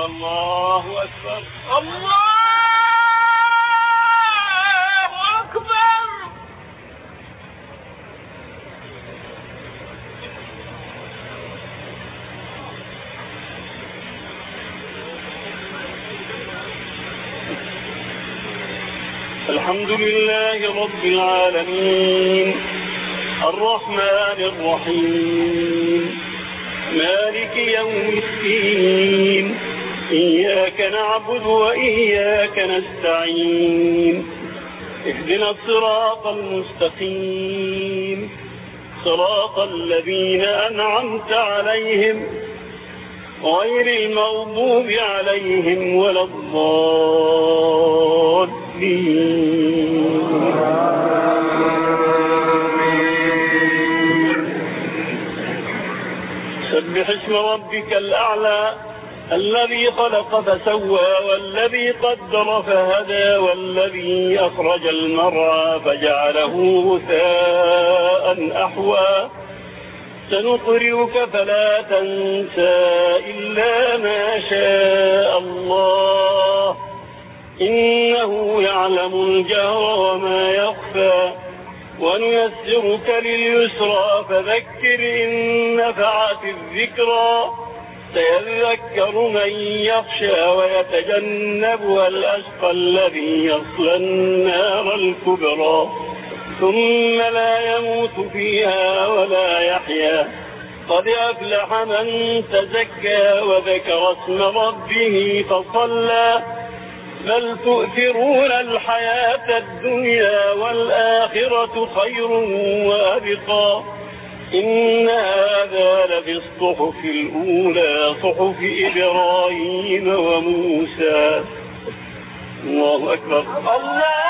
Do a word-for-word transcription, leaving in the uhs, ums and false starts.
الله أكبر الله أكبر. الحمد لله رب العالمين الرحمن الرحيم مالك يوم الدين إياك نعبد وإياك نستعين اهدنا الصراط المستقيم صراط الذين أنعمت عليهم غير المغضوب عليهم ولا الضالين. سبح اسم ربك الأعلى الذي خلق فسوى والذي قدر فهدى والذي أخرج المرعى فجعله غثاء أحوى سنقرئك فلا تنسى إلا ما شاء الله إنه يعلم الجهر وما يخفى ونيسرك لليسرى فذكر إن نفعت الذكرى سيذكر من يخشى ويتجنبها الأشقى الذي يصلى النار الكبرى ثم لا يموت فيها ولا يحيا قد أفلح من تزكى وذكر اسم ربه فصلى بل تؤثرون الحياة الدنيا والآخرة خير وأبقى إن هذا لفي الصحف الأولى صحف إبراهيم وموسى. الله أكبر الله